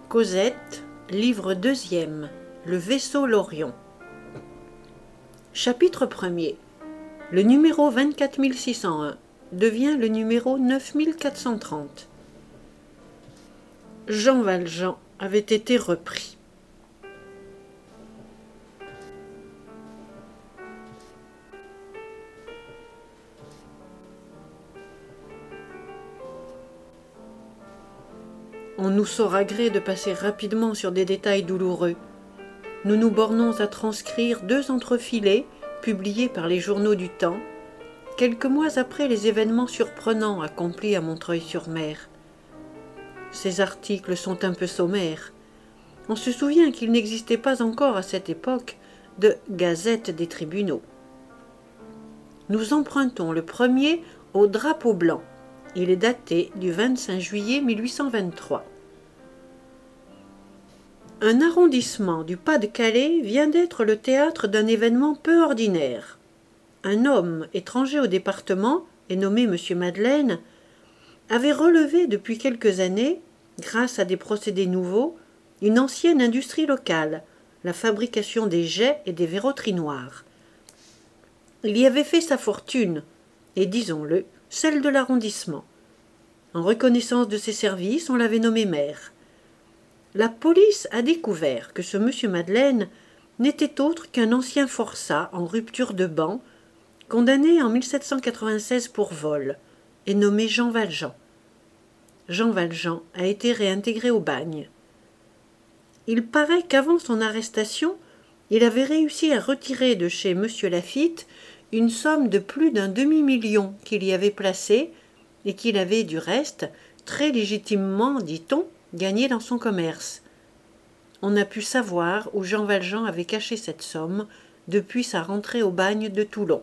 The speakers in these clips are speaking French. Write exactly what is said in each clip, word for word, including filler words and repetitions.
Cosette, livre deuxième, Le vaisseau Lorion. Chapitre premier. Le numéro vingt-quatre mille six cent un devient le numéro neuf mille quatre cent trente. Jean Valjean avait été repris. On nous saura gré de passer rapidement sur des détails douloureux. Nous nous bornons à transcrire deux entrefilés publiés par les journaux du temps, quelques mois après les événements surprenants accomplis à Montreuil-sur-Mer. Ces articles sont un peu sommaires. On se souvient qu'il n'existait pas encore à cette époque de Gazette des tribunaux. Nous empruntons le premier au drapeau blanc. Il est daté du vingt-cinq juillet mille huit cent vingt-trois. Un arrondissement du Pas-de-Calais vient d'être le théâtre d'un événement peu ordinaire. Un homme étranger au département, et nommé M. Madeleine, avait relevé depuis quelques années, grâce à des procédés nouveaux, une ancienne industrie locale, la fabrication des jets et des verroteries noires. Il y avait fait sa fortune, et disons-le, celle de l'arrondissement. En reconnaissance de ses services, on l'avait nommé maire. La police a découvert que ce M. Madeleine n'était autre qu'un ancien forçat en rupture de ban, condamné en mille sept cent quatre-vingt-seize pour vol, et nommé Jean Valjean. Jean Valjean a été réintégré au bagne. Il paraît qu'avant son arrestation, il avait réussi à retirer de chez M. Laffitte une somme de plus d'un demi-million qu'il y avait placée et qu'il avait, du reste, très légitimement, dit-on, gagné dans son commerce. On a pu savoir où Jean Valjean avait caché cette somme depuis sa rentrée au bagne de Toulon.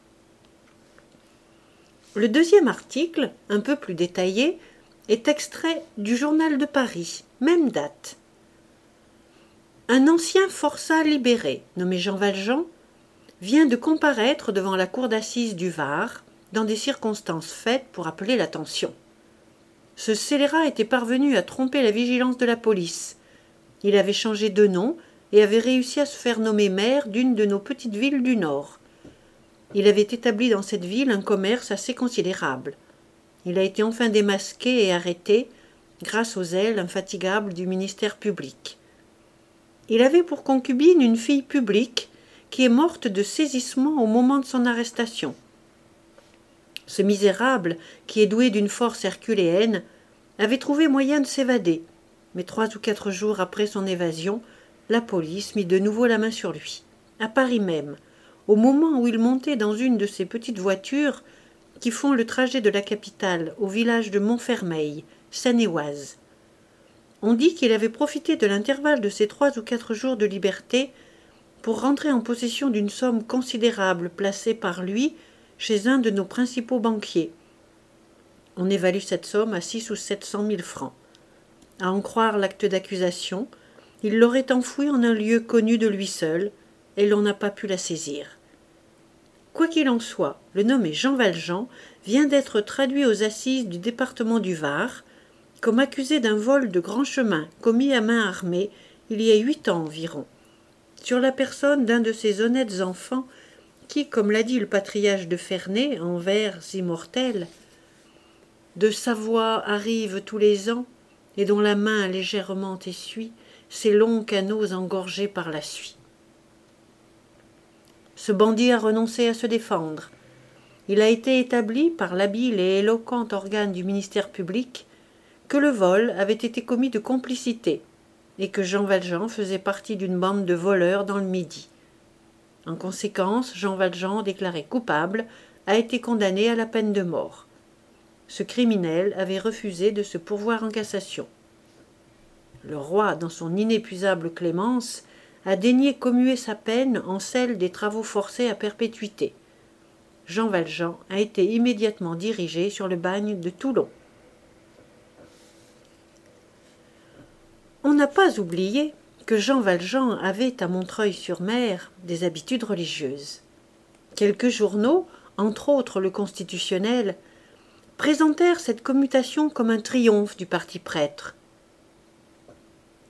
Le deuxième article, un peu plus détaillé, est extrait du Journal de Paris, même date. Un ancien forçat libéré, nommé Jean Valjean, vient de comparaître devant la cour d'assises du Var dans des circonstances faites pour appeler l'attention. Ce scélérat était parvenu à tromper la vigilance de la police. Il avait changé de nom et avait réussi à se faire nommer maire d'une de nos petites villes du Nord. Il avait établi dans cette ville un commerce assez considérable. Il a été enfin démasqué et arrêté grâce aux ailes infatigables du ministère public. Il avait pour concubine une fille publique qui est morte de saisissement au moment de son arrestation. Ce misérable, qui est doué d'une force herculéenne, avait trouvé moyen de s'évader, mais trois ou quatre jours après son évasion, la police mit de nouveau la main sur lui, à Paris même, au moment où il montait dans une de ces petites voitures qui font le trajet de la capitale au village de Montfermeil, Seine-et-Oise. On dit qu'il avait profité de l'intervalle de ces trois ou quatre jours de liberté pour rentrer en possession d'une somme considérable placée par lui chez un de nos principaux banquiers. On évalue cette somme à six ou sept cent mille francs. À en croire l'acte d'accusation, il l'aurait enfouie en un lieu connu de lui seul, et l'on n'a pas pu la saisir. Quoi qu'il en soit, le nommé Jean Valjean vient d'être traduit aux assises du département du Var, comme accusé d'un vol de grand chemin commis à main armée il y a huit ans environ, sur la personne d'un de ces honnêtes enfants qui, comme l'a dit le patriarche de Ferney en vers immortels, de Savoie arrive tous les ans, et dont la main légèrement essuie ces longs canaux engorgés par la suie. Ce bandit a renoncé à se défendre. Il a été établi par l'habile et éloquent organe du ministère public que le vol avait été commis de complicité et que Jean Valjean faisait partie d'une bande de voleurs dans le Midi. En conséquence, Jean Valjean, déclaré coupable, a été condamné à la peine de mort. Ce criminel avait refusé de se pourvoir en cassation. Le roi, dans son inépuisable clémence, a daigné commuer sa peine en celle des travaux forcés à perpétuité. Jean Valjean a été immédiatement dirigé sur le bagne de Toulon. On n'a pas oublié que Jean Valjean avait à Montreuil-sur-Mer des habitudes religieuses. Quelques journaux, entre autres le Constitutionnel, présentèrent cette commutation comme un triomphe du parti prêtre.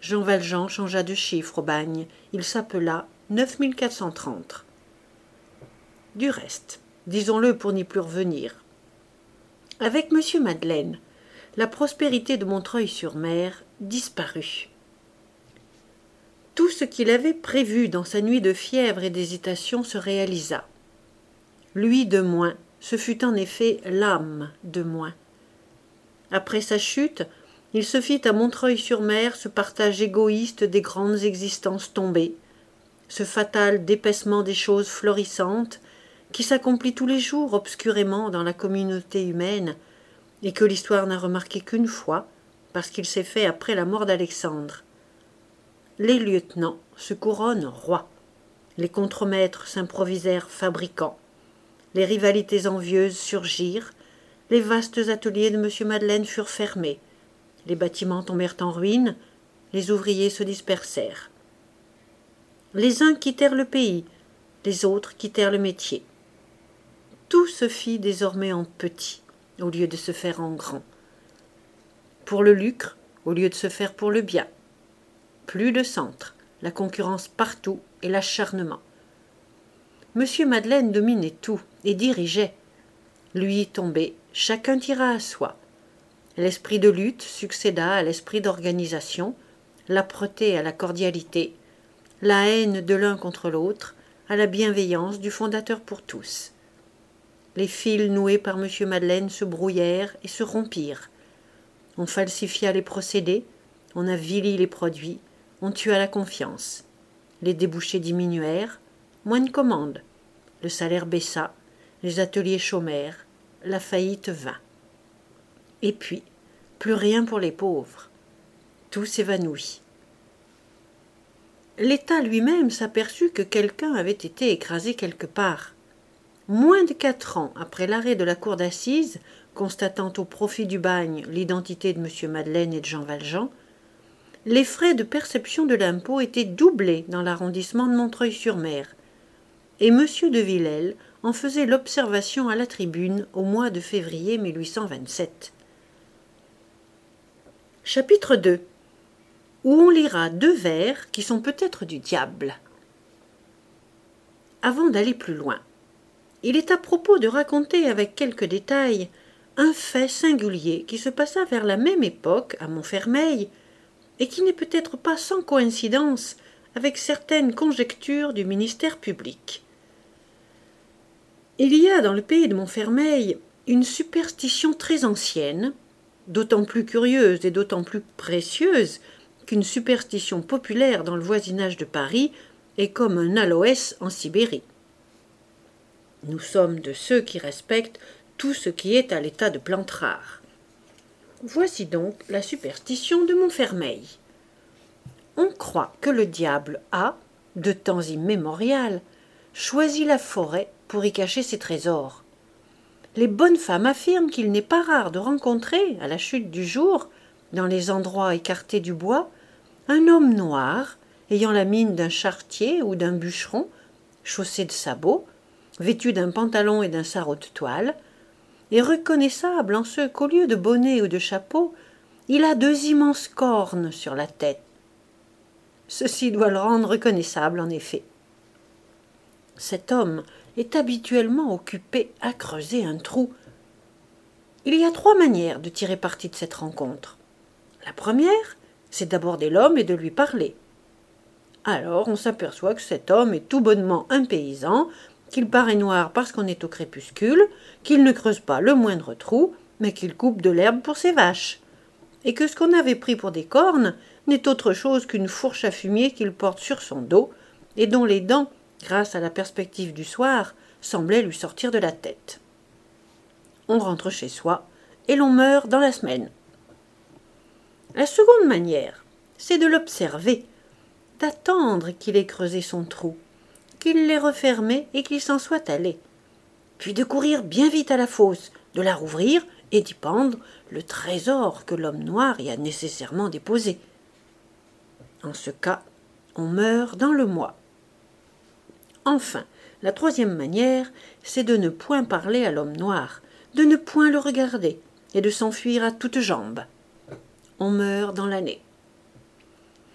Jean Valjean changea de chiffre au bagne. Il s'appela neuf mille quatre cent trente. Du reste, disons-le pour n'y plus revenir, avec monsieur Madeleine, la prospérité de Montreuil-sur-Mer disparut. Tout ce qu'il avait prévu dans sa nuit de fièvre et d'hésitation se réalisa. Lui de moins, ce fut en effet l'âme de moins. Après sa chute, il se fit à Montreuil-sur-Mer ce partage égoïste des grandes existences tombées, ce fatal dépaissement des choses florissantes qui s'accomplit tous les jours obscurément dans la communauté humaine et que l'histoire n'a remarqué qu'une fois, parce qu'il s'est fait après la mort d'Alexandre. Les lieutenants se couronnent rois, les contremaîtres s'improvisèrent fabricants, les rivalités envieuses surgirent, les vastes ateliers de monsieur Madeleine furent fermés, les bâtiments tombèrent en ruine, les ouvriers se dispersèrent. Les uns quittèrent le pays, les autres quittèrent le métier. Tout se fit désormais en petit, au lieu de se faire en grand. Pour le lucre, au lieu de se faire pour le bien. Plus de centre, la concurrence partout et l'acharnement. Monsieur Madeleine dominait tout et dirigeait. Lui tombé, chacun tira à soi. L'esprit de lutte succéda à l'esprit d'organisation, l'âpreté à la cordialité, la haine de l'un contre l'autre à la bienveillance du fondateur pour tous. Les fils noués par monsieur Madeleine se brouillèrent et se rompirent. On falsifia les procédés, on avilit les produits, on tua la confiance. Les débouchés diminuèrent, moins de commandes. Le salaire baissa, les ateliers chômèrent, la faillite vint. Et puis, plus rien pour les pauvres. Tout s'évanouit. L'État lui-même s'aperçut que quelqu'un avait été écrasé quelque part. Moins de quatre ans après l'arrêt de la cour d'assises, constatant au profit du bagne l'identité de monsieur Madeleine et de Jean Valjean, les frais de perception de l'impôt étaient doublés dans l'arrondissement de Montreuil-sur-Mer, et monsieur de Villèle en faisait l'observation à la tribune au mois de février mille huit cent vingt-sept. Chapitre deux, où on lira deux vers qui sont peut-être du diable. Avant d'aller plus loin, il est à propos de raconter avec quelques détails un fait singulier qui se passa vers la même époque à Montfermeil et qui n'est peut-être pas sans coïncidence avec certaines conjectures du ministère public. Il y a dans le pays de Montfermeil une superstition très ancienne, d'autant plus curieuse et d'autant plus précieuse qu'une superstition populaire dans le voisinage de Paris est comme un aloès en Sibérie. Nous sommes de ceux qui respectent tout ce qui est à l'état de plante rare. Voici donc la superstition de Montfermeil. On croit que le diable a, de temps immémorial, choisi la forêt pour y cacher ses trésors. Les bonnes femmes affirment qu'il n'est pas rare de rencontrer, à la chute du jour, dans les endroits écartés du bois, un homme noir, ayant la mine d'un charretier ou d'un bûcheron, chaussé de sabots, vêtu d'un pantalon et d'un sarrau de toile, et reconnaissable en ce qu'au lieu de bonnet ou de chapeau, il a deux immenses cornes sur la tête. Ceci doit le rendre reconnaissable, en effet. Cet homme est habituellement occupé à creuser un trou. Il y a trois manières de tirer parti de cette rencontre. La première, c'est d'aborder l'homme et de lui parler. Alors on s'aperçoit que cet homme est tout bonnement un paysan, qu'il paraît noir parce qu'on est au crépuscule, qu'il ne creuse pas le moindre trou, mais qu'il coupe de l'herbe pour ses vaches, et que ce qu'on avait pris pour des cornes n'est autre chose qu'une fourche à fumier qu'il porte sur son dos, et dont les dents, grâce à la perspective du soir, semblaient lui sortir de la tête. On rentre chez soi, et l'on meurt dans la semaine. La seconde manière, c'est de l'observer, d'attendre qu'il ait creusé son trou, qu'il l'ait refermé et qu'il s'en soit allé, puis de courir bien vite à la fosse, de la rouvrir et d'y pendre le trésor que l'homme noir y a nécessairement déposé. En ce cas, on meurt dans le mois. Enfin, la troisième manière, c'est de ne point parler à l'homme noir, de ne point le regarder et de s'enfuir à toutes jambes. On meurt dans l'année.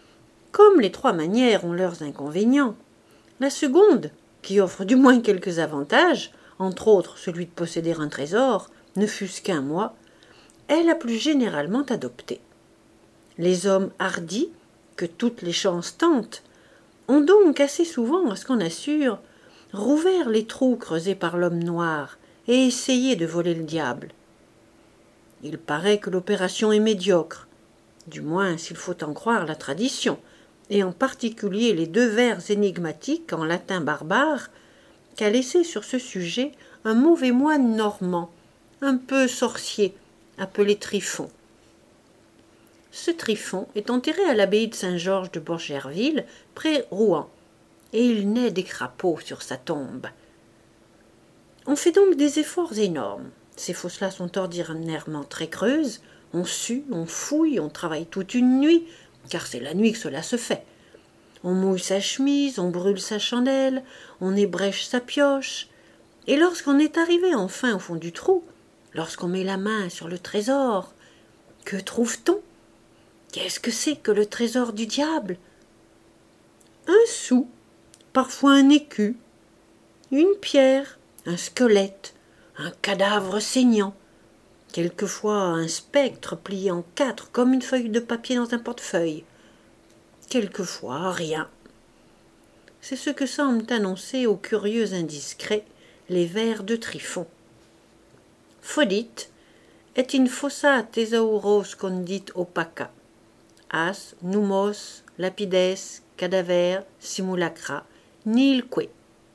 Comme les trois manières ont leurs inconvénients, la seconde, qui offre du moins quelques avantages, entre autres celui de posséder un trésor, ne fût-ce qu'un mois, est la plus généralement adoptée. Les hommes hardis, que toutes les chances tentent, ont donc assez souvent, à ce qu'on assure, rouvert les trous creusés par l'homme noir et essayé de voler le diable. Il paraît que l'opération est médiocre, du moins s'il faut en croire la tradition, et en particulier les deux vers énigmatiques en latin barbare qu'a laissé sur ce sujet un mauvais moine normand, un peu sorcier, appelé Tryphon. Ce Tryphon est enterré à l'abbaye de Saint-Georges de Bourgerville, près Rouen, et il naît des crapauds sur sa tombe. On fait donc des efforts énormes. Ces fosses-là sont ordinairement très creuses, on sue, on fouille, on travaille toute une nuit, car c'est la nuit que cela se fait. On mouille sa chemise, on brûle sa chandelle, on ébrèche sa pioche, et lorsqu'on est arrivé enfin au fond du trou, lorsqu'on met la main sur le trésor, que trouve-t-on? Qu'est-ce que c'est que le trésor du diable? Un sou, parfois un écu, une pierre, un squelette, un cadavre saignant, quelquefois un spectre plié en quatre comme une feuille de papier dans un portefeuille, quelquefois rien. C'est ce que semblent annoncer aux curieux indiscrets les vers de Tryphon. Fodit et in fossa thesauros condit opaca, as numos lapides cadaver simulacra nihilque.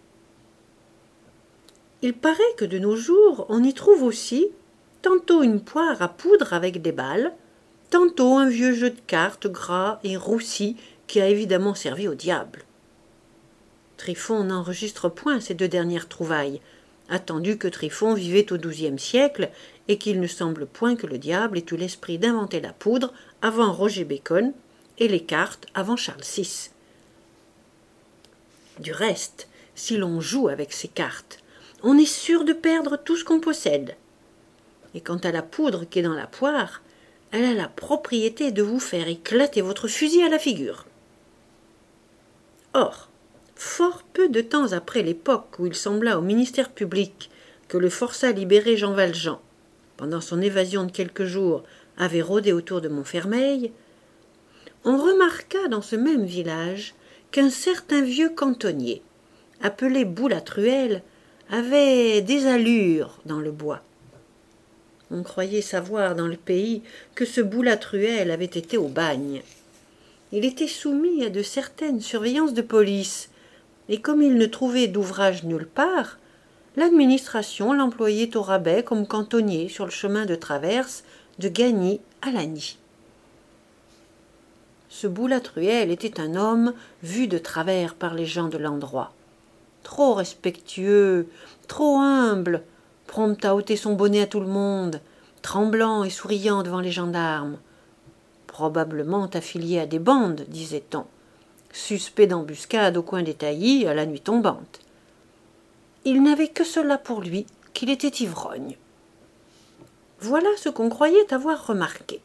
Il paraît que de nos jours on y trouve aussi tantôt une poire à poudre avec des balles, tantôt un vieux jeu de cartes gras et roussi qui a évidemment servi au diable. Tryphon n'enregistre point ces deux dernières trouvailles, attendu que Tryphon vivait au douzième siècle et qu'il ne semble point que le diable ait eu l'esprit d'inventer la poudre avant Roger Bacon et les cartes avant Charles six. Du reste, si l'on joue avec ces cartes, on est sûr de perdre tout ce qu'on possède. Et quant à la poudre qui est dans la poire, elle a la propriété de vous faire éclater votre fusil à la figure. Or, fort peu de temps après l'époque où il sembla au ministère public que le forçat libéré Jean Valjean, pendant son évasion de quelques jours, avait rôdé autour de Montfermeil, on remarqua dans ce même village qu'un certain vieux cantonnier, appelé Boulatruelle, avait des allures dans le bois. On croyait savoir dans le pays que ce Boulatruelle avait été au bagne. Il était soumis à de certaines surveillances de police, et comme il ne trouvait d'ouvrage nulle part, l'administration l'employait au rabais comme cantonnier sur le chemin de traverse de Gagny à Lagny. Ce Boulatruelle était un homme vu de travers par les gens de l'endroit. Trop respectueux, trop humble, prompt à ôter son bonnet à tout le monde, tremblant et souriant devant les gendarmes. Probablement affilié à des bandes, disait-on, suspect d'embuscade au coin des taillis à la nuit tombante. Il n'avait que cela pour lui, qu'il était ivrogne. Voilà ce qu'on croyait avoir remarqué.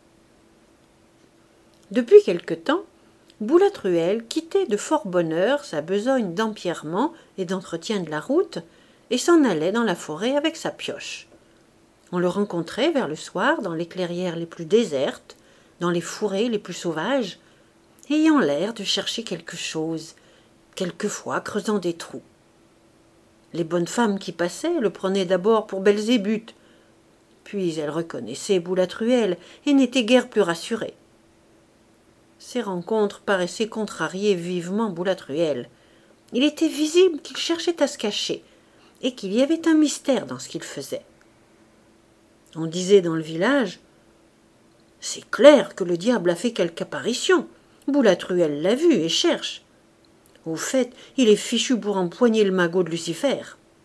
Depuis quelque temps, Boulatruelle quittait de fort bonne heure sa besogne d'empierrement et d'entretien de la route et s'en allait dans la forêt avec sa pioche. On le rencontrait vers le soir dans les clairières les plus désertes, dans les fourrés les plus sauvages, ayant l'air de chercher quelque chose, quelquefois creusant des trous. Les bonnes femmes qui passaient le prenaient d'abord pour Belzébuth, puis elles reconnaissaient Boulatruelle et n'étaient guère plus rassurées. Ces rencontres paraissaient contrarier vivement Boulatruelle. Il était visible qu'il cherchait à se cacher, et qu'il y avait un mystère dans ce qu'il faisait. On disait dans le village « C'est clair que le diable a fait quelque apparition. Boulatruelle l'a vu et cherche. Au fait, il est fichu pour empoigner le magot de Lucifer. »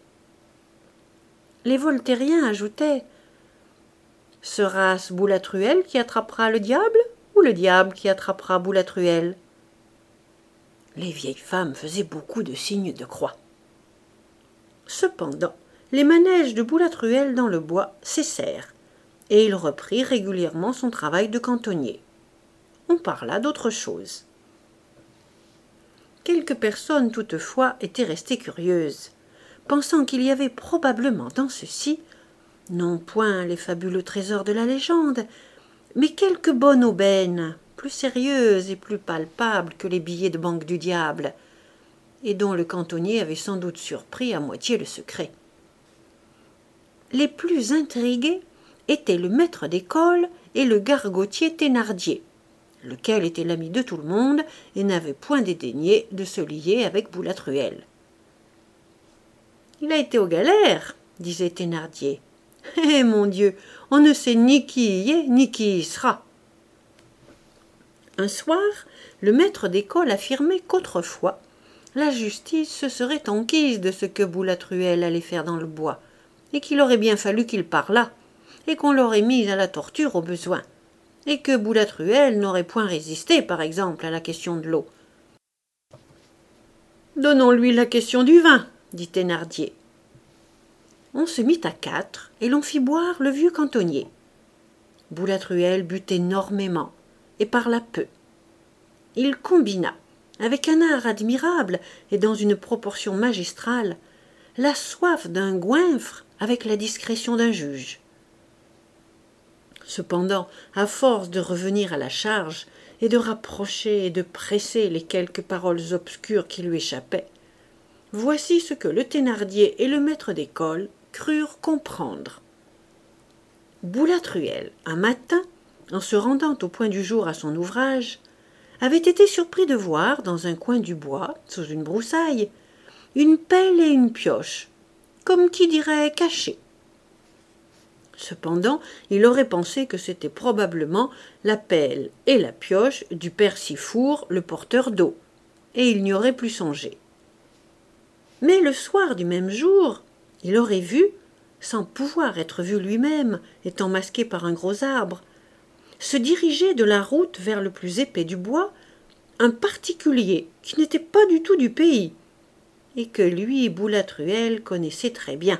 Les voltairiens ajoutaient « Sera-ce Boulatruelle qui attrapera le diable ou le diable qui attrapera Boulatruelle ?» Les vieilles femmes faisaient beaucoup de signes de croix. Cependant, les manèges de Boulatruelle dans le bois cessèrent, et il reprit régulièrement son travail de cantonnier. On parla d'autre chose. Quelques personnes toutefois étaient restées curieuses, pensant qu'il y avait probablement dans ceci, non point les fabuleux trésors de la légende, mais quelque bonne aubaine, plus sérieuse et plus palpable que les billets de banque du diable, et dont le cantonnier avait sans doute surpris à moitié le secret. Les plus intrigués étaient le maître d'école et le gargotier Thénardier, lequel était l'ami de tout le monde et n'avait point dédaigné de se lier avec Boulatruelle. « Il a été aux galères, disait Thénardier. « Eh, mon Dieu, on ne sait ni qui y est, ni qui y sera. » Un soir, le maître d'école affirmait qu'autrefois, la justice se serait enquise de ce que Boulatruelle allait faire dans le bois, et qu'il aurait bien fallu qu'il parlât, et qu'on l'aurait mis à la torture au besoin, et que Boulatruelle n'aurait point résisté, par exemple, à la question de l'eau. « Donnons-lui la question du vin, » dit Thénardier. On se mit à quatre, et l'on fit boire le vieux cantonnier. Boulatruelle but énormément, et parla peu. Il combina, avec un art admirable et dans une proportion magistrale, la soif d'un goinfre avec la discrétion d'un juge. Cependant, à force de revenir à la charge et de rapprocher et de presser les quelques paroles obscures qui lui échappaient, voici ce que le Thénardier et le maître d'école crurent comprendre. Boulatruelle, un matin, en se rendant au point du jour à son ouvrage, avait été surpris de voir, dans un coin du bois, sous une broussaille, une pelle et une pioche, comme qui dirait cachées. Cependant, il aurait pensé que c'était probablement la pelle et la pioche du père Sifour, le porteur d'eau, et il n'y aurait plus songé. Mais le soir du même jour, il aurait vu, sans pouvoir être vu lui-même, étant masqué par un gros arbre, se diriger de la route vers le plus épais du bois un particulier qui n'était pas du tout du pays, et que lui, Boulatruelle, connaissait très bien.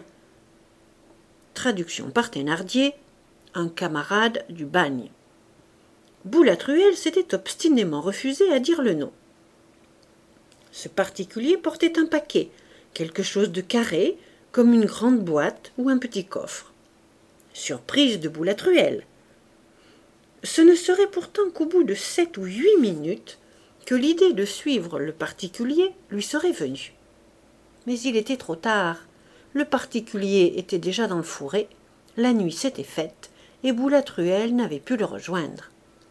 Traduction par Thénardier, un camarade du bagne. Boulatruelle s'était obstinément refusé à dire le nom. Ce particulier portait un paquet, quelque chose de carré, comme une grande boîte ou un petit coffre. Surprise de Boulatruelle. Ce ne serait pourtant qu'au bout de sept ou huit minutes que l'idée de suivre le particulier lui serait venue. Mais il était trop tard. Le particulier était déjà dans le fourré, la nuit s'était faite, et Boulatruelle n'avait pu le rejoindre.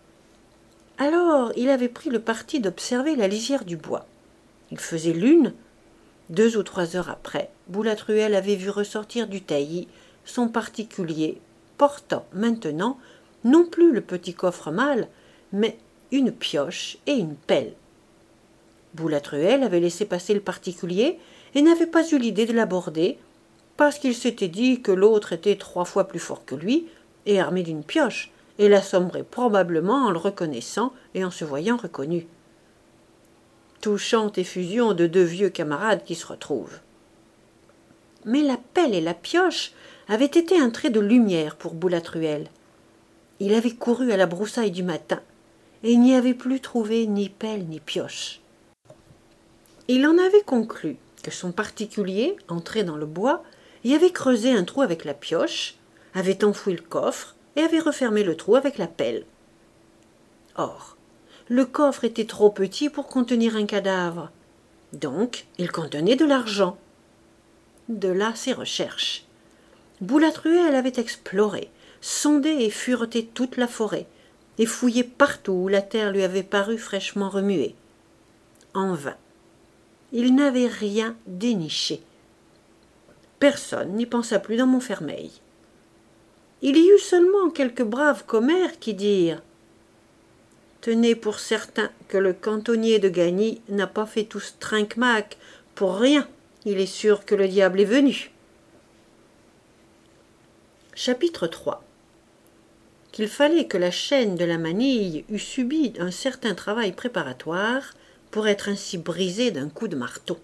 Alors il avait pris le parti d'observer la lisière du bois. Il faisait lune. Deux ou trois heures après, Boulatruelle avait vu ressortir du taillis son particulier, portant maintenant non plus le petit coffre mâle, mais une pioche et une pelle. Boulatruelle avait laissé passer le particulier et n'avait pas eu l'idée de l'aborder, parce qu'il s'était dit que l'autre était trois fois plus fort que lui et armé d'une pioche, et l'assommerait probablement en le reconnaissant et en se voyant reconnu. Touchante effusion de deux vieux camarades qui se retrouvent. Mais la pelle et la pioche avaient été un trait de lumière pour Boulatruelle. Il avait couru à la broussaille du matin, et il n'y avait plus trouvé ni pelle ni pioche. Il en avait conclu que son particulier, entré dans le bois, y avait creusé un trou avec la pioche, avait enfoui le coffre et avait refermé le trou avec la pelle. Or, le coffre était trop petit pour contenir un cadavre, donc il contenait de l'argent. De là ses recherches. Boulatruelle avait exploré, sondé et fureté toute la forêt, et fouillé partout où la terre lui avait paru fraîchement remuée. En vain. Il n'avait rien déniché. Personne n'y pensa plus dans Montfermeil. Il y eut seulement quelques braves commères qui dirent « Tenez pour certain que le cantonnier de Gagny n'a pas fait tout ce trinquemaque pour rien, il est sûr que le diable est venu. » Chapitre trois. Qu'il fallait que la chaîne de la manille eût subi un certain travail préparatoire pour être ainsi brisée d'un coup de marteau.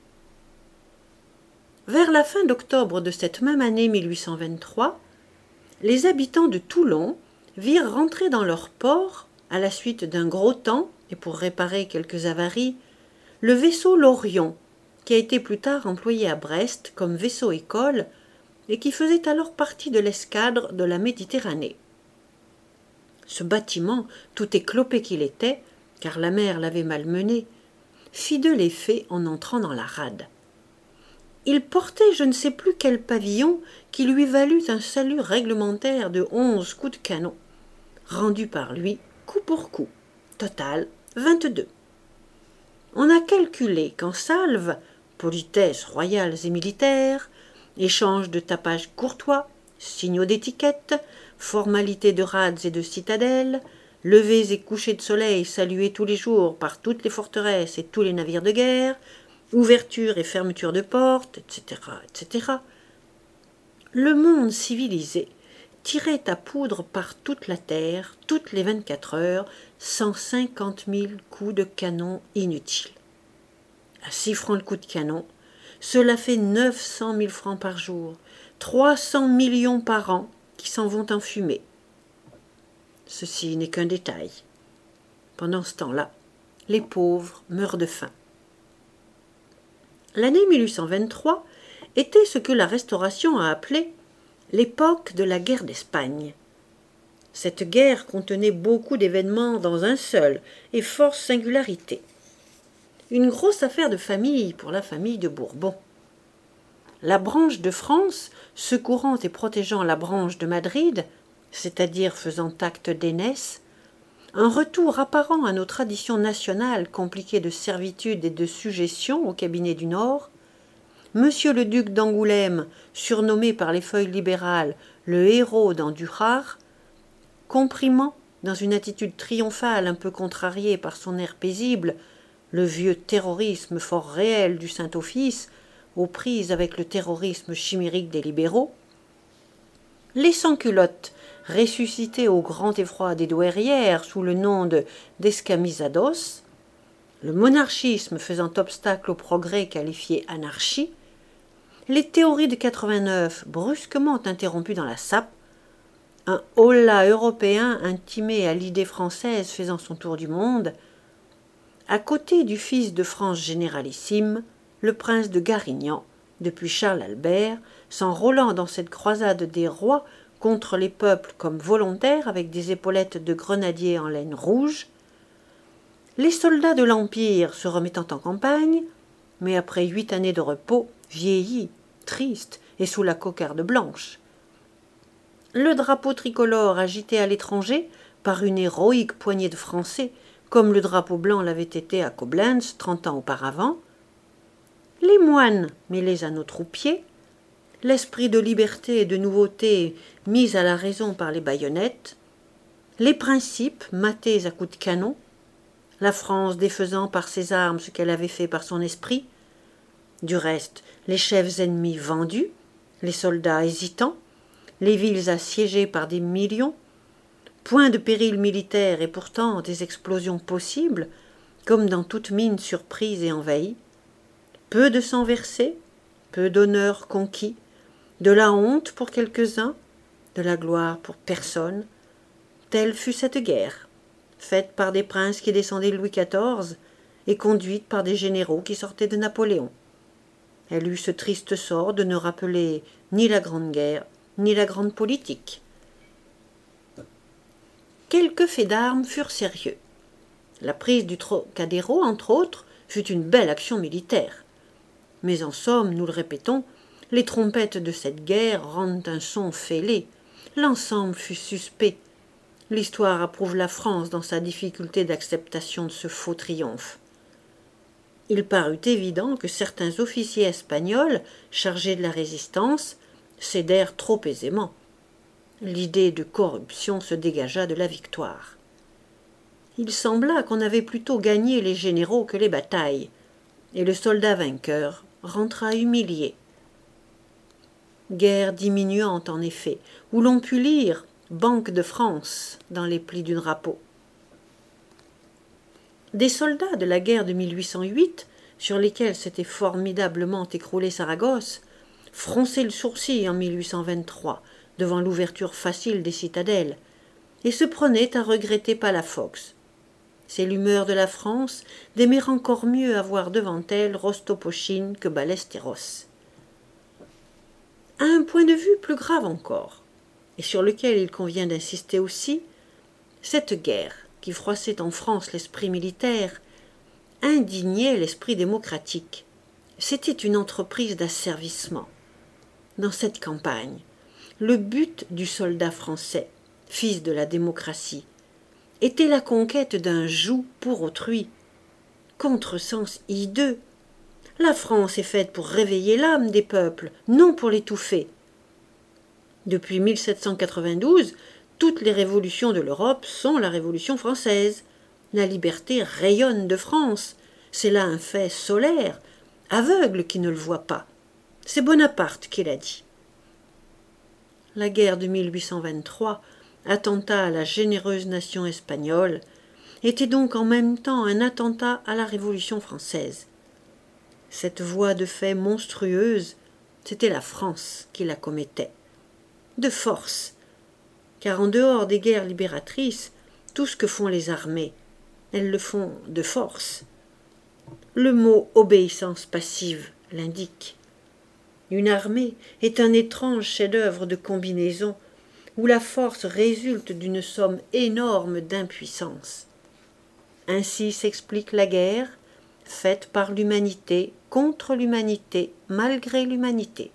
Vers la fin d'octobre de cette même année mille huit cent vingt-trois, les habitants de Toulon virent rentrer dans leur port, à la suite d'un gros temps et pour réparer quelques avaries, le vaisseau l'Orion, qui a été plus tard employé à Brest comme vaisseau-école et qui faisait alors partie de l'escadre de la Méditerranée. Ce bâtiment, tout éclopé qu'il était, car la mer l'avait malmené, fit de l'effet en entrant dans la rade. Il portait je ne sais plus quel pavillon qui lui valut un salut réglementaire de onze coups de canon, rendu par lui coup pour coup, total vingt-deux. On a calculé qu'en salve, politesses royales et militaires, échanges de tapages courtois, signaux d'étiquette, formalités de rades et de citadelles, levées et couchers de soleil salués tous les jours par toutes les forteresses et tous les navires de guerre, ouverture et fermeture de portes, et cetera, et cetera. Le monde civilisé tirait à poudre par toute la terre, toutes les vingt-quatre heures, cent cinquante mille coups de canon inutiles. À six francs le coup de canon, cela fait neuf cent mille francs par jour, trois cents millions par an qui s'en vont en fumée. Ceci n'est qu'un détail. Pendant ce temps-là, les pauvres meurent de faim. L'année mille huit cent vingt-trois était ce que la Restauration a appelé l'époque de la guerre d'Espagne. Cette guerre contenait beaucoup d'événements dans un seul, et force singularité. Une grosse affaire de famille pour la famille de Bourbon. La branche de France, secourant et protégeant la branche de Madrid, c'est-à-dire faisant acte d'aînesse, un retour apparent à nos traditions nationales compliquées de servitude et de suggestion au cabinet du Nord, Monsieur le duc d'Angoulême, surnommé par les feuilles libérales le héros d'Andujar, comprimant, dans une attitude triomphale un peu contrariée par son air paisible, le vieux terrorisme fort réel du Saint-Office, aux prises avec le terrorisme chimérique des libéraux, les sans-culottes, ressuscités au grand effroi des douairières sous le nom de d'escamisados, le monarchisme faisant obstacle au progrès qualifié anarchie, les théories de quatre-vingt-neuf brusquement interrompues dans la sape, un holà européen intimé à l'idée française faisant son tour du monde, à côté du fils de France généralissime, le prince de Garignan, depuis Charles Albert, s'enrôlant dans cette croisade des rois contre les peuples comme volontaires avec des épaulettes de grenadiers en laine rouge, les soldats de l'Empire se remettant en campagne, mais après huit années de repos, vieillis, tristes et sous la cocarde blanche. Le drapeau tricolore agité à l'étranger par une héroïque poignée de Français, comme le drapeau blanc l'avait été à Coblentz trente ans auparavant, les moines mêlés à nos troupiers, l'esprit de liberté et de nouveauté mis à la raison par les baïonnettes, les principes matés à coups de canon, la France défaisant par ses armes ce qu'elle avait fait par son esprit, du reste les chefs ennemis vendus, les soldats hésitants, les villes assiégées par des millions, point de péril militaire et pourtant des explosions possibles, comme dans toute mine surprise et envahie, peu de sang versé, peu d'honneur conquis, de la honte pour quelques-uns, de la gloire pour personne, telle fut cette guerre, faite par des princes qui descendaient de Louis quatorze et conduite par des généraux qui sortaient de Napoléon. Elle eut ce triste sort de ne rappeler ni la Grande Guerre, ni la grande politique. Quelques faits d'armes furent sérieux. La prise du Trocadéro, entre autres, fut une belle action militaire. Mais en somme, nous le répétons, les trompettes de cette guerre rendent un son fêlé. L'ensemble fut suspect. L'histoire approuve la France dans sa difficulté d'acceptation de ce faux triomphe. Il parut évident que certains officiers espagnols, chargés de la résistance, cédèrent trop aisément. L'idée de corruption se dégagea de la victoire. Il sembla qu'on avait plutôt gagné les généraux que les batailles, et le soldat vainqueur rentra humilié. Guerre diminuante en effet, où l'on put lire « Banque de France » dans les plis du drapeau. Des soldats de la guerre de mille huit cent huit, sur lesquels s'était formidablement écroulé Saragosse, fronçaient le sourcil en mille huit cent vingt-trois devant l'ouverture facile des citadelles, et se prenaient à regretter Palafox. C'est l'humeur de la France d'aimer encore mieux avoir devant elle Rostopochine que Ballesteros. À un point de vue plus grave encore, et sur lequel il convient d'insister aussi, cette guerre, qui froissait en France l'esprit militaire, indignait l'esprit démocratique. C'était une entreprise d'asservissement. Dans cette campagne, le but du soldat français, fils de la démocratie, était la conquête d'un joug pour autrui. Contresens hideux. La France est faite pour réveiller l'âme des peuples, non pour l'étouffer. Depuis mille sept cent quatre-vingt-douze, toutes les révolutions de l'Europe sont la Révolution française. La liberté rayonne de France. C'est là un fait solaire, aveugle qui ne le voit pas. C'est Bonaparte qui l'a dit. La guerre de mille huit cent vingt-trois, attentat à la généreuse nation espagnole, était donc en même temps un attentat à la Révolution française. Cette voie de fait monstrueuse, c'était la France qui la commettait. De force, car en dehors des guerres libératrices, tout ce que font les armées, elles le font de force. Le mot obéissance passive l'indique. Une armée est un étrange chef-d'œuvre de combinaison où la force résulte d'une somme énorme d'impuissance. Ainsi s'explique la guerre, faite par l'humanité contre l'humanité, malgré l'humanité.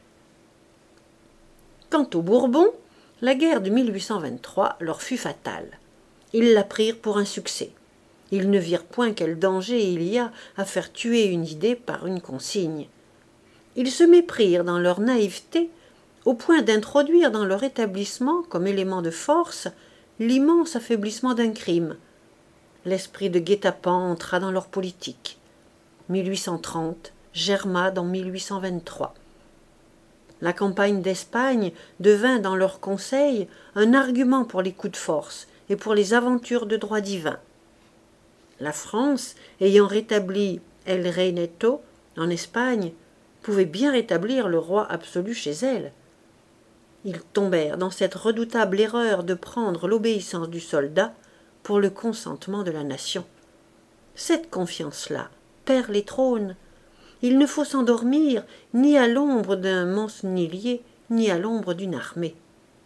Quant aux Bourbons, la guerre de mille huit cent vingt-trois leur fut fatale. Ils la prirent pour un succès. Ils ne virent point quel danger il y a à faire tuer une idée par une consigne. Ils se méprirent dans leur naïveté au point d'introduire dans leur établissement, comme élément de force, l'immense affaiblissement d'un crime. L'esprit de guet-apens entra dans leur politique. mille huit cent trente germa dans mille huit cent vingt-trois. La campagne d'Espagne devint dans leur conseil un argument pour les coups de force et pour les aventures de droit divin. La France, ayant rétabli El Rey Neto en Espagne, pouvait bien rétablir le roi absolu chez elle. Ils tombèrent dans cette redoutable erreur de prendre l'obéissance du soldat pour le consentement de la nation. Cette confiance-là perd les trônes. Il ne faut s'endormir ni à l'ombre d'un mancenillier, ni à l'ombre d'une armée.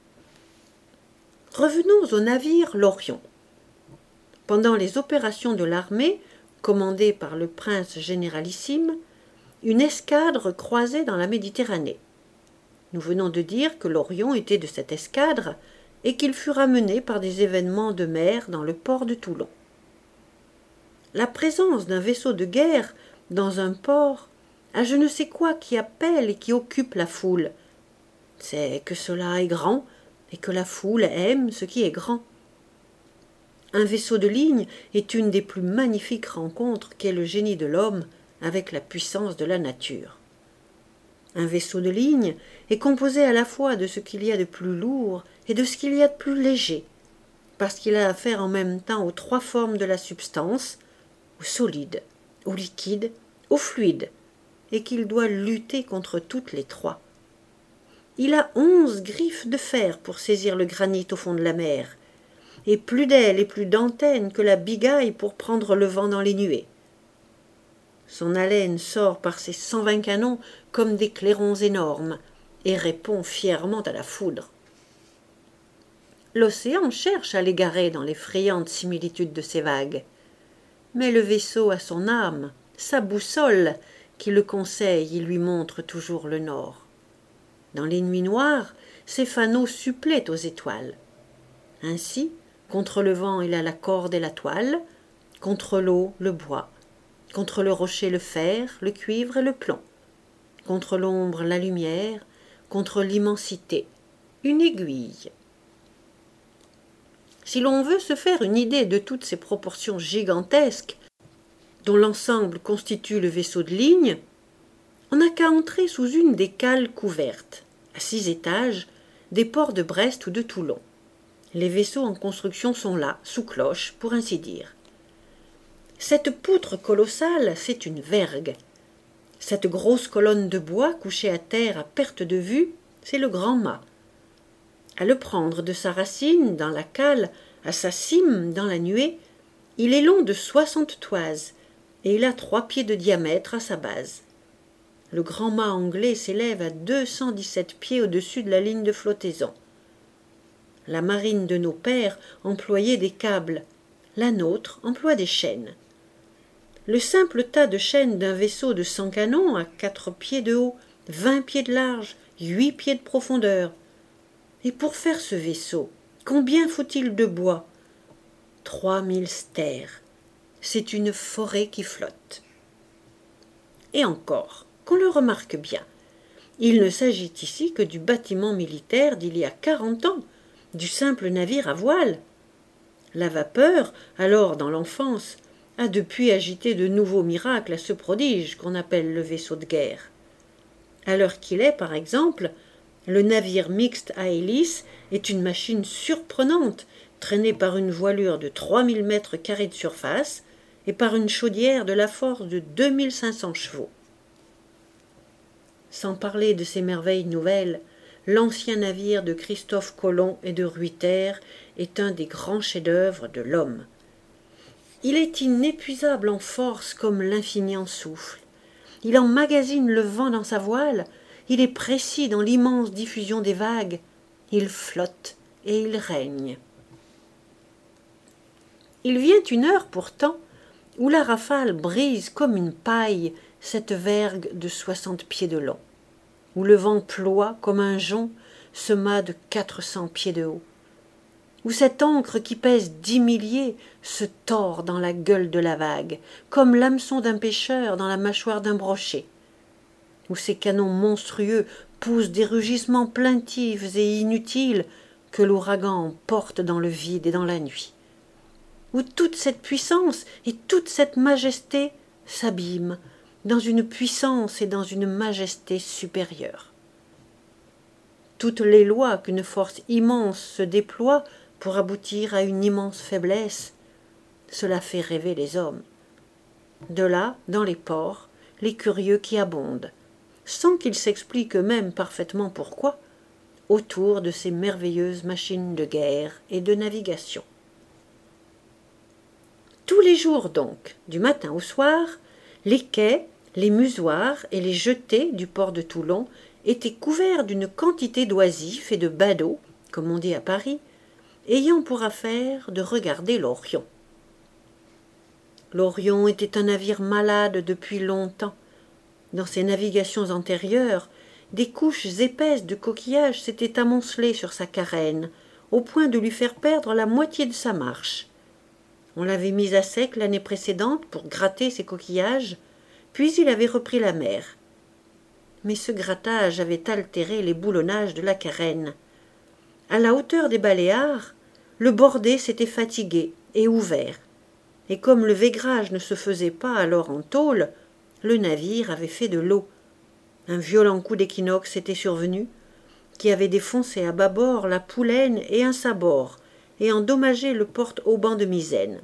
Revenons au navire l'Orion. Pendant les opérations de l'armée, commandées par le prince généralissime, une escadre croisait dans la Méditerranée. Nous venons de dire que l'Orion était de cette escadre et qu'il fut ramené par des événements de mer dans le port de Toulon. La présence d'un vaisseau de guerre dans un port a je ne sais quoi qui appelle et qui occupe la foule. C'est que cela est grand et que la foule aime ce qui est grand. Un vaisseau de ligne est une des plus magnifiques rencontres qu'est le génie de l'homme avec la puissance de la nature. Un vaisseau de ligne est composé à la fois de ce qu'il y a de plus lourd et de ce qu'il y a de plus léger, parce qu'il a affaire en même temps aux trois formes de la substance, au solide, au liquide, au fluide, et qu'il doit lutter contre toutes les trois. Il a onze griffes de fer pour saisir le granit au fond de la mer, et plus d'ailes et plus d'antennes que la bigaille pour prendre le vent dans les nuées. Son haleine sort par ses cent vingt canons comme des clairons énormes et répond fièrement à la foudre. L'océan cherche à l'égarer dans l'effrayante similitude de ses vagues. Mais le vaisseau a son âme, sa boussole, qui le conseille et lui montre toujours le nord. Dans les nuits noires, ses fanaux suppléent aux étoiles. Ainsi, contre le vent il a la corde et la toile, contre l'eau le bois, contre le rocher le fer, le cuivre et le plomb, contre l'ombre la lumière, contre l'immensité une aiguille. Si l'on veut se faire une idée de toutes ces proportions gigantesques dont l'ensemble constitue le vaisseau de ligne, on n'a qu'à entrer sous une des cales couvertes, à six étages, des ports de Brest ou de Toulon. Les vaisseaux en construction sont là, sous cloche, pour ainsi dire. Cette poutre colossale, c'est une vergue. Cette grosse colonne de bois couchée à terre à perte de vue, c'est le grand mât. À le prendre de sa racine dans la cale, à sa cime dans la nuée, Il est long de soixante toises et il a trois pieds de diamètre à sa base. Le grand mât anglais s'élève à deux cent dix-sept pieds au-dessus de la ligne de flottaison. La marine de nos pères employait des câbles, la nôtre emploie des chaînes. Le simple tas de chaînes d'un vaisseau de cent canons a quatre pieds de haut, vingt pieds de large, huit pieds de profondeur. Et pour faire ce vaisseau, combien faut-il de bois? Trois mille stères. C'est une forêt qui flotte. Et encore, qu'on le remarque bien, il ne s'agit ici que du bâtiment militaire d'il y a quarante ans, du simple navire à voile. La vapeur, alors dans l'enfance, a depuis agité de nouveaux miracles à ce prodige qu'on appelle le vaisseau de guerre. À l'heure qu'il est, par exemple, le navire mixte à hélice est une machine surprenante, traînée par une voilure de trois mille mètres carrés de surface et par une chaudière de la force de deux mille cinq cents chevaux. Sans parler de ces merveilles nouvelles, l'ancien navire de Christophe Colomb et de Ruyter est un des grands chefs-d'œuvre de l'homme. Il est inépuisable en force comme l'infini en souffle. Il emmagasine le vent dans sa voile, il est précis dans l'immense diffusion des vagues, il flotte et il règne. Il vient une heure pourtant où la rafale brise comme une paille cette vergue de soixante pieds de long, où le vent ploie comme un jonc ce mât de quatre cents pieds de haut, où cette ancre qui pèse dix milliers se tord dans la gueule de la vague, comme l'hameçon d'un pêcheur dans la mâchoire d'un brochet, où ces canons monstrueux poussent des rugissements plaintifs et inutiles que l'ouragan emporte dans le vide et dans la nuit, où toute cette puissance et toute cette majesté s'abîment dans une puissance et dans une majesté supérieures. Toutes les lois qu'une force immense se déploie pour aboutir à une immense faiblesse, cela fait rêver les hommes. De là, dans les ports, les curieux qui abondent, sans qu'ils s'expliquent eux-mêmes parfaitement pourquoi, autour de ces merveilleuses machines de guerre et de navigation. Tous les jours donc, du matin au soir, les quais, les musoirs et les jetées du port de Toulon étaient couverts d'une quantité d'oisifs et de badauds, comme on dit à Paris, ayant pour affaire de regarder l'Orion. L'Orion était un navire malade depuis longtemps. Dans ses navigations antérieures, des couches épaisses de coquillages s'étaient amoncelées sur sa carène, au point de lui faire perdre la moitié de sa marche. On l'avait mis à sec l'année précédente pour gratter ces coquillages, puis il avait repris la mer. Mais ce grattage avait altéré les boulonnages de la carène. À la hauteur des Baléares, le bordé s'était fatigué et ouvert, et comme le vaigrage ne se faisait pas alors en tôle, le navire avait fait de l'eau. Un violent coup d'équinoxe était survenu, qui avait défoncé à bâbord la Poulaine et un sabord, et endommagé le porte-haubans de Misaine.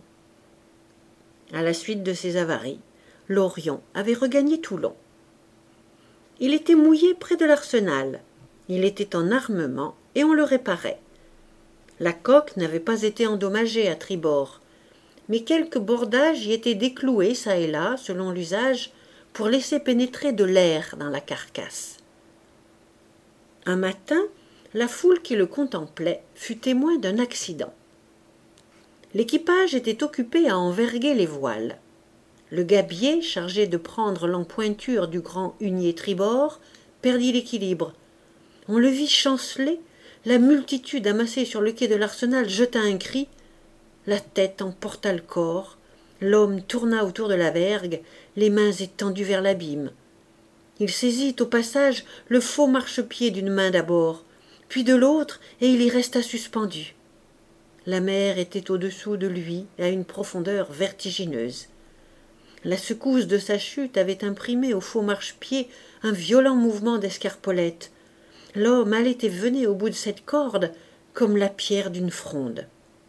À la suite de ces avaries, l'Orion avait regagné Toulon. Il était mouillé près de l'arsenal, il était en armement et on le réparait. La coque n'avait pas été endommagée à tribord, mais quelques bordages y étaient décloués çà et là, selon l'usage, pour laisser pénétrer de l'air dans la carcasse. Un matin, la foule qui le contemplait fut témoin d'un accident. L'équipage était occupé à enverguer les voiles. Le gabier, chargé de prendre l'empointure du grand hunier tribord, perdit l'équilibre. On le vit chanceler, la multitude amassée sur le quai de l'Arsenal jeta un cri, la tête emporta le corps, l'homme tourna autour de la vergue, les mains étendues vers l'abîme. Il saisit au passage le faux marchepied d'une main d'abord, puis de l'autre, et il y resta suspendu. La mer était au-dessous de lui à une profondeur vertigineuse. La secousse de sa chute avait imprimé au faux marchepied un violent mouvement d'escarpolette. L'homme allait et venait au bout de cette corde comme la pierre d'une fronde.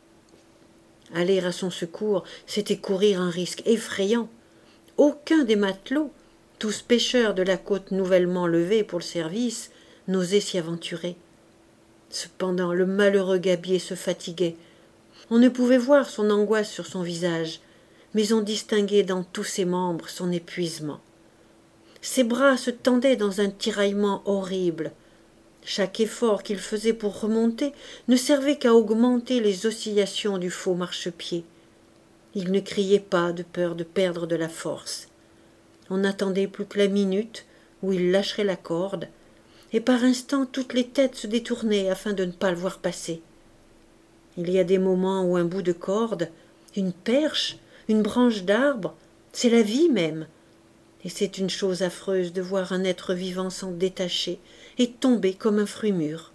Aller à son secours, c'était courir un risque effrayant. Aucun des matelots, tous pêcheurs de la côte nouvellement levée pour le service, n'osait s'y aventurer. Cependant, le malheureux gabier se fatiguait. On ne pouvait voir son angoisse sur son visage, mais on distinguait dans tous ses membres son épuisement. Ses bras se tendaient dans un tiraillement horrible. Chaque effort qu'il faisait pour remonter ne servait qu'à augmenter les oscillations du faux marchepied. Il ne criait pas de peur de perdre de la force. On n'attendait plus que la minute où il lâcherait la corde, et par instants toutes les têtes se détournaient afin de ne pas le voir passer. Il y a des moments où un bout de corde, une perche, une branche d'arbre, c'est la vie même, et c'est une chose affreuse de voir un être vivant s'en détacher et tomber comme un fruit mûr.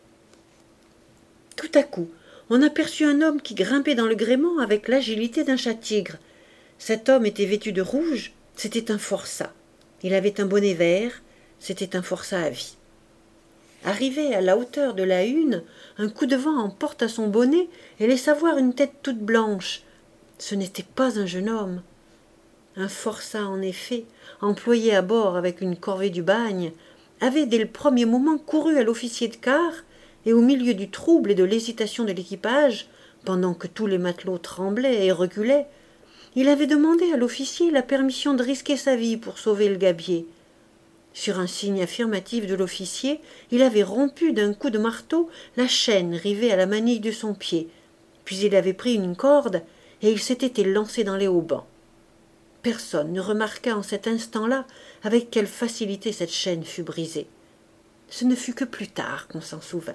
Tout à coup, on aperçut un homme qui grimpait dans le gréement avec l'agilité d'un chat-tigre. Cet homme était vêtu de rouge, c'était un forçat. Il avait un bonnet vert, c'était un forçat à vie. Arrivé à la hauteur de la hune, un coup de vent emporta son bonnet et laissa voir une tête toute blanche. Ce n'était pas un jeune homme. Un forçat, en effet, employé à bord avec une corvée du bagne, avait dès le premier moment couru à l'officier de quart, et au milieu du trouble et de l'hésitation de l'équipage, pendant que tous les matelots tremblaient et reculaient, il avait demandé à l'officier la permission de risquer sa vie pour sauver le gabier. Sur un signe affirmatif de l'officier, il avait rompu d'un coup de marteau la chaîne rivée à la manille de son pied, puis il avait pris une corde et il s'était lancé dans les haubans. Personne ne remarqua en cet instant-là avec quelle facilité cette chaîne fut brisée. Ce ne fut que plus tard qu'on s'en souvint.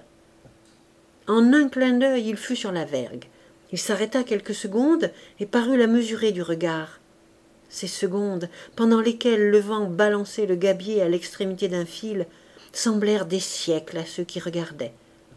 En un clin d'œil, il fut sur la vergue. Il s'arrêta quelques secondes et parut la mesurer du regard. Ces secondes, pendant lesquelles le vent balançait le gabier à l'extrémité d'un fil, semblèrent des siècles à ceux qui regardaient.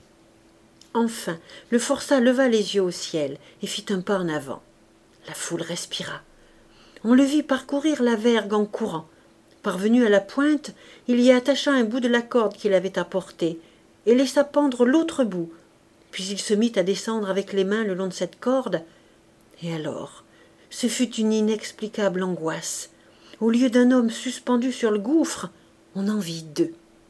Enfin, le forçat leva les yeux au ciel et fit un pas en avant. La foule respira. On le vit parcourir la vergue en courant. Parvenu à la pointe, il y attacha un bout de la corde qu'il avait apportée et laissa pendre l'autre bout. Puis il se mit à descendre avec les mains le long de cette corde. Et alors, ce fut une inexplicable angoisse. Au lieu d'un homme suspendu sur le gouffre, on en vit deux.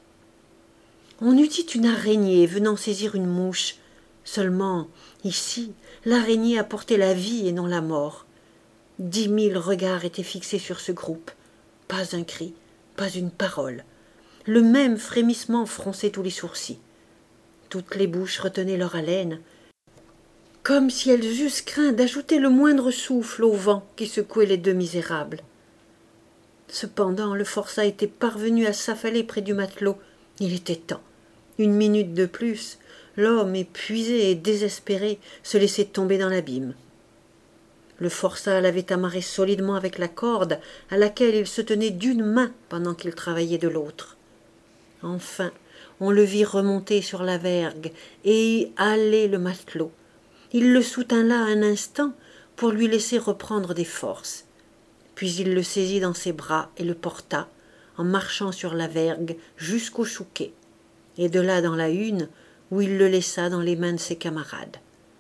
On eût dit une araignée venant saisir une mouche. Seulement, ici, l'araignée apportait la vie et non la mort. Dix mille regards étaient fixés sur ce groupe. Pas un cri, pas une parole. Le même frémissement fronçait tous les sourcils. Toutes les bouches retenaient leur haleine, comme si elles eussent craint d'ajouter le moindre souffle au vent qui secouait les deux misérables. Cependant, le forçat était parvenu à s'affaler près du matelot. Il était temps. Une minute de plus, l'homme, épuisé et désespéré, se laissait tomber dans l'abîme. Le forçat l'avait amarré solidement avec la corde à laquelle il se tenait d'une main pendant qu'il travaillait de l'autre. Enfin, on le vit remonter sur la vergue et y haler le matelot. Il le soutint là un instant pour lui laisser reprendre des forces. Puis il le saisit dans ses bras et le porta, en marchant sur la vergue jusqu'au chouquet, et de là dans la hune, où il le laissa dans les mains de ses camarades.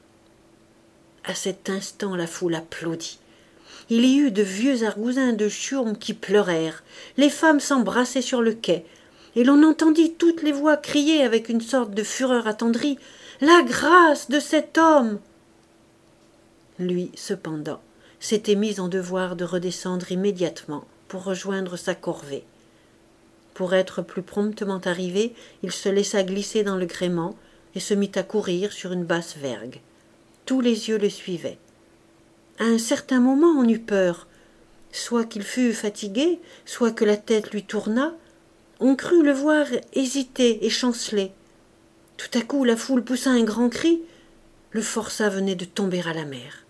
À cet instant, la foule applaudit. Il y eut de vieux argousins de chiourmes qui pleurèrent. Les femmes s'embrassaient sur le quai, et l'on entendit toutes les voix crier avec une sorte de fureur attendrie « La grâce de cet homme !» Lui, cependant, s'était mis en devoir de redescendre immédiatement pour rejoindre sa corvée. Pour être plus promptement arrivé, il se laissa glisser dans le gréement et se mit à courir sur une basse vergue. Tous les yeux le suivaient. À un certain moment, on eut peur. Soit qu'il fût fatigué, soit que la tête lui tournât. On crut le voir hésiter et chanceler. Tout à coup, la foule poussa un grand cri. Le forçat venait de tomber à la mer.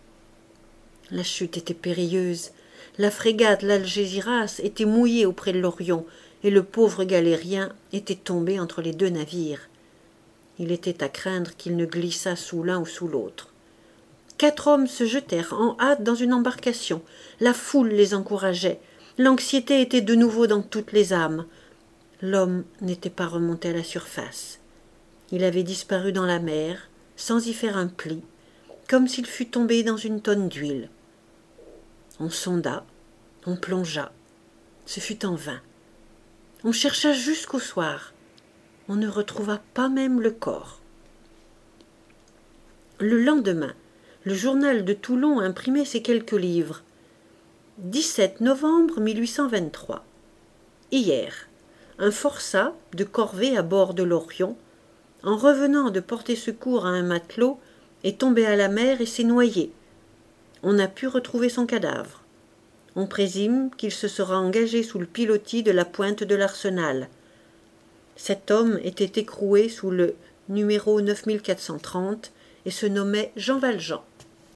La chute était périlleuse. La frégate l'Algésiras était mouillée auprès de l'Orion, et le pauvre galérien était tombé entre les deux navires. Il était à craindre qu'il ne glissât sous l'un ou sous l'autre. Quatre hommes se jetèrent en hâte dans une embarcation. La foule les encourageait. L'anxiété était de nouveau dans toutes les âmes. L'homme n'était pas remonté à la surface. Il avait disparu dans la mer, sans y faire un pli, comme s'il fût tombé dans une tonne d'huile. On sonda, on plongea. Ce fut en vain. On chercha jusqu'au soir. On ne retrouva pas même le corps. Le lendemain, le journal de Toulon imprimait ces quelques livres. dix-sept novembre mille huit cent vingt-trois. Hier, un forçat de corvée à bord de l'Orion, en revenant de porter secours à un matelot, est tombé à la mer et s'est noyé. On n'a pu retrouver son cadavre. On présume qu'il se sera engagé sous le pilotis de la pointe de l'Arsenal. Cet homme était écroué sous le numéro neuf mille quatre cent trente et se nommait Jean Valjean.